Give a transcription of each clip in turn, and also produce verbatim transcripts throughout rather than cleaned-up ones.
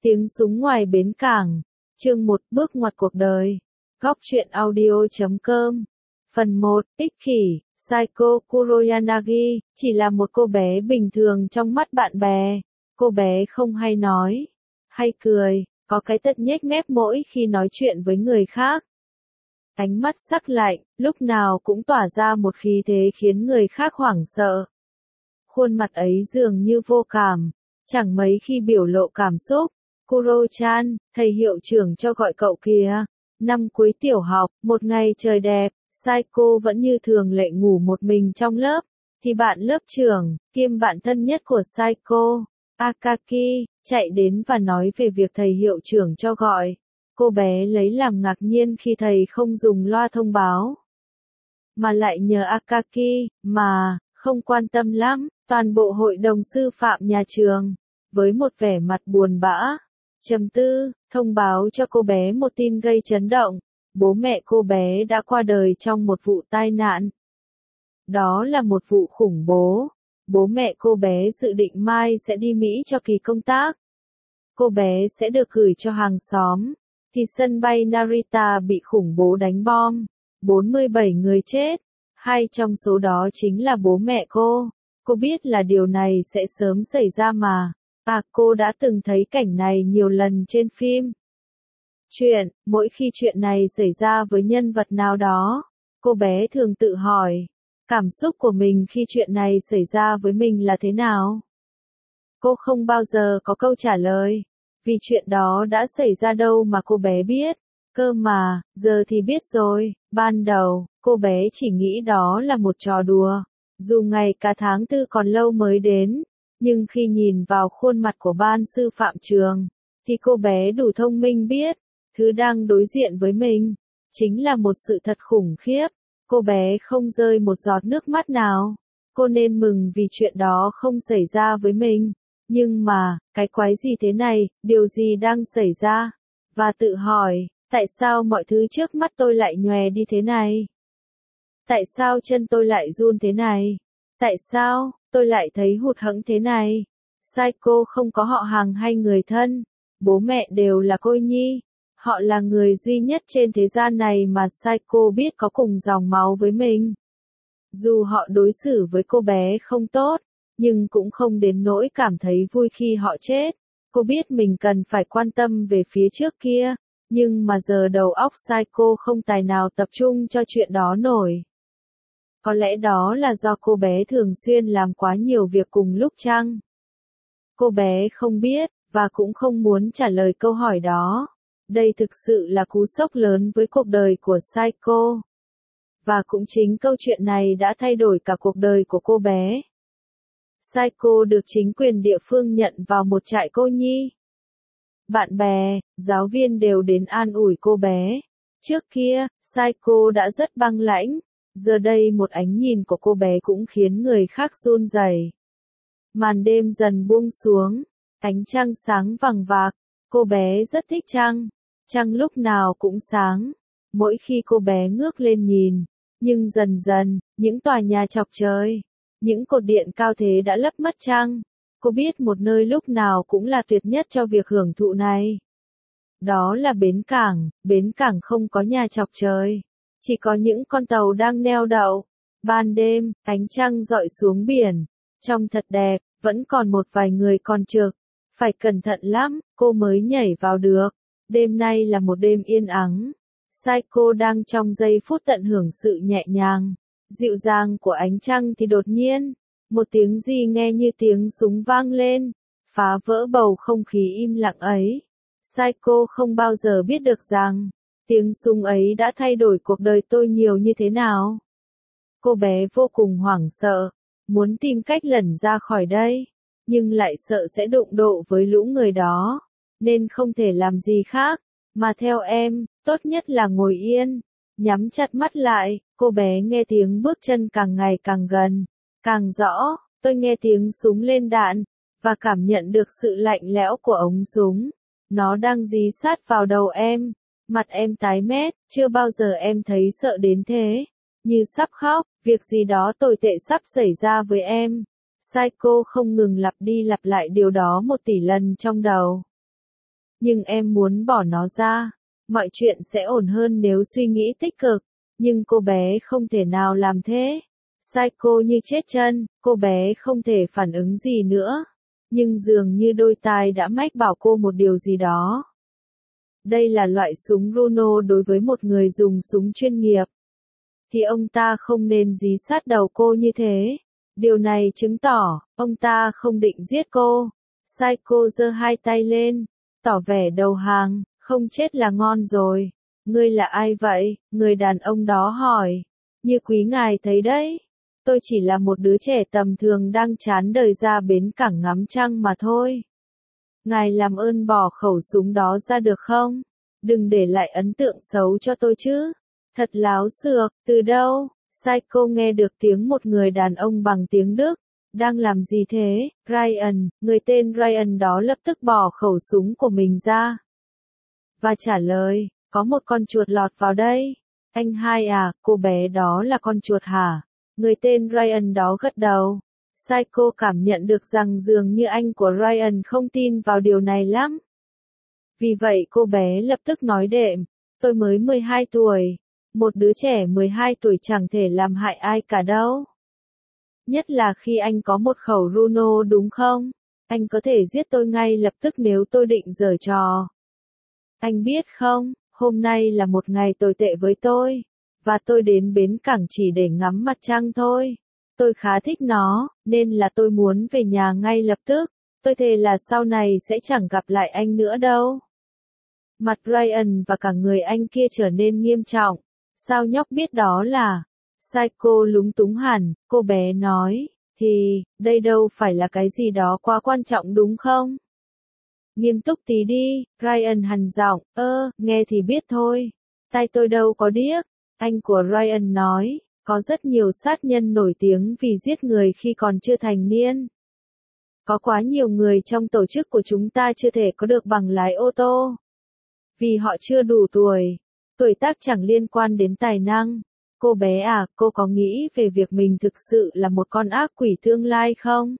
Tiếng súng ngoài bến cảng. Chương một Bước ngoặt cuộc đời. Góc truyện audio chấm com. Phần một. Ích kỷ. Saiko Kuroyanagi chỉ là một cô bé bình thường trong mắt bạn bè. Cô bé không hay nói, hay cười, có cái tật nhếch mép mỗi khi nói chuyện với người khác. Ánh mắt sắc lạnh, lúc nào cũng tỏa ra một khí thế khiến người khác hoảng sợ. Khuôn mặt ấy dường như vô cảm, chẳng mấy khi biểu lộ cảm xúc. Kuro-chan, thầy hiệu trưởng cho gọi cậu kìa. Năm cuối tiểu học, một ngày trời đẹp, Saiko vẫn như thường lệ ngủ một mình trong lớp, thì bạn lớp trưởng, kiêm bạn thân nhất của Saiko, Akaki, chạy đến và nói về việc thầy hiệu trưởng cho gọi. Cô bé lấy làm ngạc nhiên khi thầy không dùng loa thông báo, mà lại nhờ Akaki, mà, không quan tâm lắm. Toàn bộ hội đồng sư phạm nhà trường, với một vẻ mặt buồn bã, trầm tư, thông báo cho cô bé một tin gây chấn động. Bố mẹ cô bé đã qua đời trong một vụ tai nạn. Đó là một vụ khủng bố. Bố mẹ cô bé dự định mai sẽ đi Mỹ cho kỳ công tác. Cô bé sẽ được gửi cho hàng xóm. Thì sân bay Narita bị khủng bố đánh bom. bốn mươi bảy người chết. Hai trong số đó chính là bố mẹ cô. Cô biết là điều này sẽ sớm xảy ra mà. À, cô đã từng thấy cảnh này nhiều lần trên phim. Chuyện, mỗi khi chuyện này xảy ra với nhân vật nào đó, cô bé thường tự hỏi, cảm xúc của mình khi chuyện này xảy ra với mình là thế nào? Cô không bao giờ có câu trả lời, vì chuyện đó đã xảy ra đâu mà cô bé biết. Cơ mà, giờ thì biết rồi. Ban đầu, cô bé chỉ nghĩ đó là một trò đùa. Dù ngày cả tháng tư còn lâu mới đến, nhưng khi nhìn vào khuôn mặt của ban sư phạm trường, thì cô bé đủ thông minh biết, thứ đang đối diện với mình, chính là một sự thật khủng khiếp. Cô bé không rơi một giọt nước mắt nào. Cô nên mừng vì chuyện đó không xảy ra với mình. Nhưng mà, cái quái gì thế này, điều gì đang xảy ra? Và tự hỏi, tại sao mọi thứ trước mắt tôi lại nhòe đi thế này? Tại sao chân tôi lại run thế này? Tại sao, tôi lại thấy hụt hẫng thế này? Saiko không có họ hàng hay người thân. Bố mẹ đều là cô nhi. Họ là người duy nhất trên thế gian này mà Saiko biết có cùng dòng máu với mình. Dù họ đối xử với cô bé không tốt, nhưng cũng không đến nỗi cảm thấy vui khi họ chết. Cô biết mình cần phải quan tâm về phía trước kia, nhưng mà giờ đầu óc Saiko không tài nào tập trung cho chuyện đó nổi. Có lẽ đó là do cô bé thường xuyên làm quá nhiều việc cùng lúc chăng? Cô bé không biết, và cũng không muốn trả lời câu hỏi đó. Đây thực sự là cú sốc lớn với cuộc đời của Saiko. Và cũng chính câu chuyện này đã thay đổi cả cuộc đời của cô bé. Saiko được chính quyền địa phương nhận vào một trại cô nhi. Bạn bè, giáo viên đều đến an ủi cô bé. Trước kia, Saiko đã rất băng lãnh. Giờ đây một ánh nhìn của cô bé cũng khiến người khác run rẩy. Màn đêm dần buông xuống, ánh trăng sáng vằng vặc. Cô bé rất thích trăng. Trăng lúc nào cũng sáng. Mỗi khi cô bé ngước lên nhìn, nhưng dần dần, những tòa nhà chọc trời, những cột điện cao thế đã lấp mất trăng. Cô biết một nơi lúc nào cũng là tuyệt nhất cho việc hưởng thụ này. Đó là bến cảng. Bến cảng không có nhà chọc trời, chỉ có những con tàu đang neo đậu. Ban đêm, ánh trăng rọi xuống biển, trông thật đẹp. Vẫn còn một vài người còn trực. Phải cẩn thận lắm, cô mới nhảy vào được. Đêm nay là một đêm yên ắng. Saiko đang trong giây phút tận hưởng sự nhẹ nhàng, dịu dàng của ánh trăng thì đột nhiên, một tiếng gì nghe như tiếng súng vang lên, phá vỡ bầu không khí im lặng ấy. Saiko không bao giờ biết được rằng, tiếng súng ấy đã thay đổi cuộc đời tôi nhiều như thế nào. Cô bé vô cùng hoảng sợ, muốn tìm cách lẩn ra khỏi đây, nhưng lại sợ sẽ đụng độ với lũ người đó, nên không thể làm gì khác, mà theo em, tốt nhất là ngồi yên, nhắm chặt mắt lại. Cô bé nghe tiếng bước chân càng ngày càng gần, càng rõ. Tôi nghe tiếng súng lên đạn, và cảm nhận được sự lạnh lẽo của ống súng. Nó đang dí sát vào đầu em. Mặt em tái mét, chưa bao giờ em thấy sợ đến thế. Như sắp khóc, việc gì đó tồi tệ sắp xảy ra với em. Saiko không ngừng lặp đi lặp lại điều đó một tỷ lần trong đầu. Nhưng em muốn bỏ nó ra. Mọi chuyện sẽ ổn hơn nếu suy nghĩ tích cực. Nhưng cô bé không thể nào làm thế. Psycho như chết chân, cô bé không thể phản ứng gì nữa. Nhưng dường như đôi tai đã mách bảo cô một điều gì đó. Đây là loại súng Runo đối với một người dùng súng chuyên nghiệp. Thì ông ta không nên dí sát đầu cô như thế. Điều này chứng tỏ, ông ta không định giết cô. Psycho giơ hai tay lên, tỏ vẻ đầu hàng, không chết là ngon rồi. Ngươi là ai vậy? Người đàn ông đó hỏi. Như quý ngài thấy đấy. Tôi chỉ là một đứa trẻ tầm thường đang chán đời ra bến cảng ngắm trăng mà thôi. Ngài làm ơn bỏ khẩu súng đó ra được không? Đừng để lại ấn tượng xấu cho tôi chứ. Thật láo xược, từ đâu? Psycho nghe được tiếng một người đàn ông bằng tiếng Đức. Đang làm gì thế? Ryan, người tên Ryan đó lập tức bỏ khẩu súng của mình ra. Và trả lời, có một con chuột lọt vào đây. Anh hai à, cô bé đó là con chuột hả? Người tên Ryan đó gật đầu. Psycho cảm nhận được rằng dường như anh của Ryan không tin vào điều này lắm. Vì vậy cô bé lập tức nói đệm, tôi mới mười hai tuổi. Một đứa trẻ mười hai tuổi chẳng thể làm hại ai cả đâu. Nhất là khi anh có một khẩu Runo đúng không? Anh có thể giết tôi ngay lập tức nếu tôi định giở trò. Anh biết không, hôm nay là một ngày tồi tệ với tôi. Và tôi đến bến cảng chỉ để ngắm mặt trăng thôi. Tôi khá thích nó, nên là tôi muốn về nhà ngay lập tức. Tôi thề là sau này sẽ chẳng gặp lại anh nữa đâu. Mặt Ryan và cả người anh kia trở nên nghiêm trọng. Sao nhóc biết đó là? Psycho lúng túng hẳn, cô bé nói, thì, đây đâu phải là cái gì đó quá quan trọng đúng không? Nghiêm túc tí đi, Ryan hằn giọng, ơ, nghe thì biết thôi. Tai tôi đâu có điếc. Anh của Ryan nói, có rất nhiều sát nhân nổi tiếng vì giết người khi còn chưa thành niên. Có quá nhiều người trong tổ chức của chúng ta chưa thể có được bằng lái ô tô. Vì họ chưa đủ tuổi. Tuổi tác chẳng liên quan đến tài năng. Cô bé à, cô có nghĩ về việc mình thực sự là một con ác quỷ tương lai không?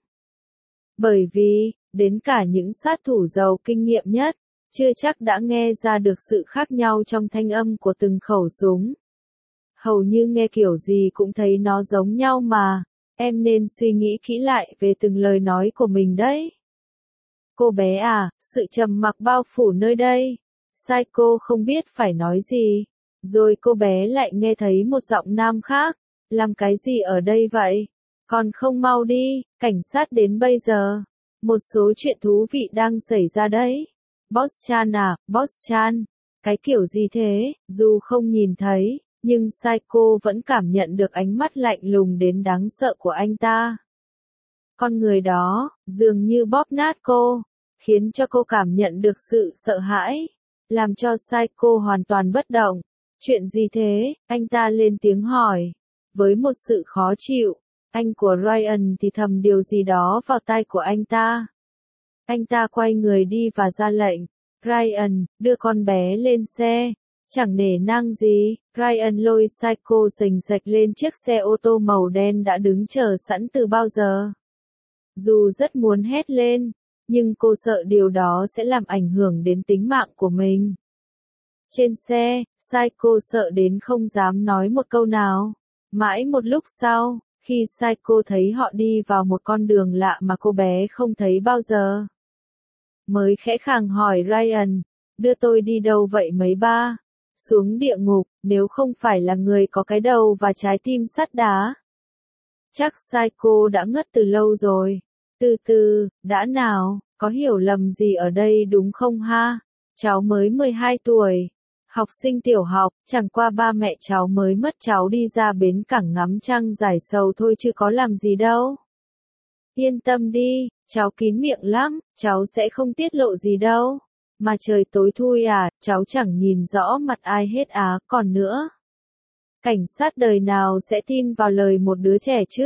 Bởi vì, đến cả những sát thủ giàu kinh nghiệm nhất, chưa chắc đã nghe ra được sự khác nhau trong thanh âm của từng khẩu súng. Hầu như nghe kiểu gì cũng thấy nó giống nhau mà, em nên suy nghĩ kỹ lại về từng lời nói của mình đấy. Cô bé à, sự trầm mặc bao phủ nơi đây. Psycho không biết phải nói gì. Rồi cô bé lại nghe thấy một giọng nam khác. Làm cái gì ở đây vậy? Còn không mau đi, cảnh sát đến bây giờ. Một số chuyện thú vị đang xảy ra đấy. Boss Chan à, Boss Chan. Cái kiểu gì thế? Dù không nhìn thấy, nhưng Psycho vẫn cảm nhận được ánh mắt lạnh lùng đến đáng sợ của anh ta. Con người đó, dường như bóp nát cô, khiến cho cô cảm nhận được sự sợ hãi, làm cho Psycho hoàn toàn bất động. Chuyện gì thế? Anh ta lên tiếng hỏi. Với một sự khó chịu, anh của Ryan thì thầm điều gì đó vào tai của anh ta. Anh ta quay người đi và ra lệnh. Ryan, đưa con bé lên xe. Chẳng nể nang gì, Ryan lôi Psycho sành sạch lên chiếc xe ô tô màu đen đã đứng chờ sẵn từ bao giờ. Dù rất muốn hét lên, nhưng cô sợ điều đó sẽ làm ảnh hưởng đến tính mạng của mình. Trên xe, Psycho sợ đến không dám nói một câu nào. Mãi một lúc sau, khi Psycho thấy họ đi vào một con đường lạ mà cô bé không thấy bao giờ, mới khẽ khàng hỏi Ryan, đưa tôi đi đâu vậy mấy ba? Xuống địa ngục, nếu không phải là người có cái đầu và trái tim sắt đá. Chắc Psycho đã ngất từ lâu rồi. Từ từ, đã nào, có hiểu lầm gì ở đây đúng không ha? Cháu mới mười hai tuổi. Học sinh tiểu học, chẳng qua ba mẹ cháu mới mất cháu đi ra bến cảng ngắm trăng giải sầu thôi chứ có làm gì đâu. Yên tâm đi, cháu kín miệng lắm, cháu sẽ không tiết lộ gì đâu. Mà trời tối thui à, cháu chẳng nhìn rõ mặt ai hết á, còn nữa. Cảnh sát đời nào sẽ tin vào lời một đứa trẻ chứ?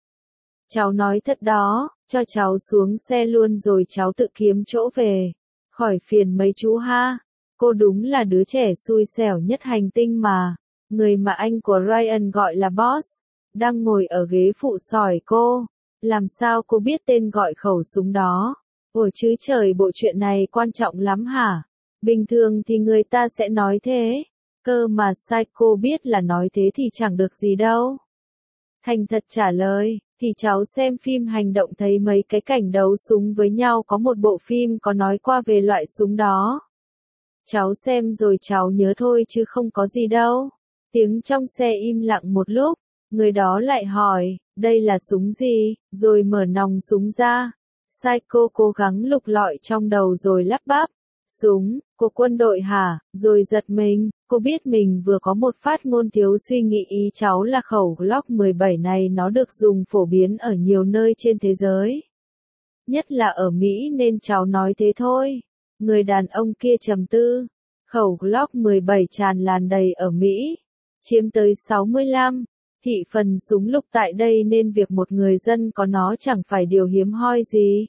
Cháu nói thật đó, cho cháu xuống xe luôn rồi cháu tự kiếm chỗ về. Khỏi phiền mấy chú ha. Cô đúng là đứa trẻ xui xẻo nhất hành tinh mà. Người mà anh của Ryan gọi là Boss, đang ngồi ở ghế phụ sỏi cô. Làm sao cô biết tên gọi khẩu súng đó? Ôi chứ trời, bộ chuyện này quan trọng lắm hả? Bình thường thì người ta sẽ nói thế. Cơ mà Psycho biết là nói thế thì chẳng được gì đâu. Thành thật trả lời, thì cháu xem phim hành động thấy mấy cái cảnh đấu súng với nhau, có một bộ phim có nói qua về loại súng đó. Cháu xem rồi cháu nhớ thôi chứ không có gì đâu. Tiếng trong xe im lặng một lúc, người đó lại hỏi, đây là súng gì, rồi mở nòng súng ra. Psycho cố gắng lục lọi trong đầu rồi lắp bắp. Súng, của quân đội hả? Rồi giật mình, cô biết mình vừa có một phát ngôn thiếu suy nghĩ, ý cháu là khẩu Glock mười bảy này nó được dùng phổ biến ở nhiều nơi trên thế giới. Nhất là ở Mỹ nên cháu nói thế thôi. Người đàn ông kia trầm tư. Khẩu Glock mười bảy tràn lan đầy ở Mỹ, chiếm tới sáu mươi lăm thị phần súng lục tại đây, nên việc một người dân có nó chẳng phải điều hiếm hoi gì.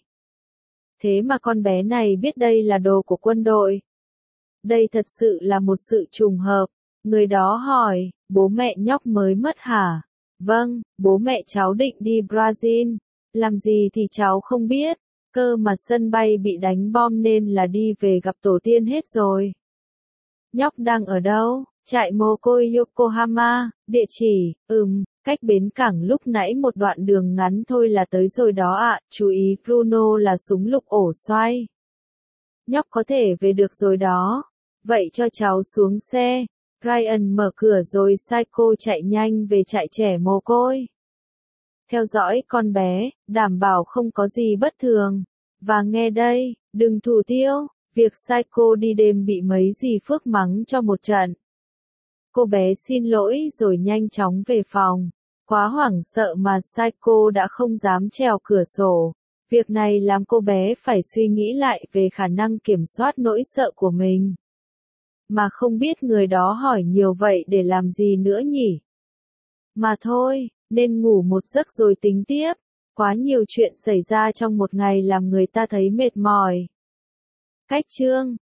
Thế mà con bé này biết đây là đồ của quân đội. Đây thật sự là một sự trùng hợp. Người đó hỏi, bố mẹ nhóc mới mất hả? Vâng, bố mẹ cháu định đi Brazil. Làm gì thì cháu không biết. Cơ mà sân bay bị đánh bom nên là đi về gặp tổ tiên hết rồi. Nhóc đang ở đâu? Trại mồ côi Yokohama. Địa chỉ, ừm, cách bến cảng lúc nãy một đoạn đường ngắn thôi là tới rồi đó ạ. Chú ý Bruno là súng lục ổ xoay. Nhóc có thể về được rồi đó. Vậy cho cháu xuống xe. Ryan mở cửa rồi Psycho chạy nhanh về trại trẻ mồ côi. Theo dõi con bé, đảm bảo không có gì bất thường. Và nghe đây, đừng thủ tiêu, việc Psycho đi đêm bị mấy dì Phước mắng cho một trận. Cô bé xin lỗi rồi nhanh chóng về phòng. Quá hoảng sợ mà Psycho đã không dám trèo cửa sổ. Việc này làm cô bé phải suy nghĩ lại về khả năng kiểm soát nỗi sợ của mình. Mà không biết người đó hỏi nhiều vậy để làm gì nữa nhỉ? Mà thôi, nên ngủ một giấc rồi tính tiếp. Quá nhiều chuyện xảy ra trong một ngày làm người ta thấy mệt mỏi. Cách chương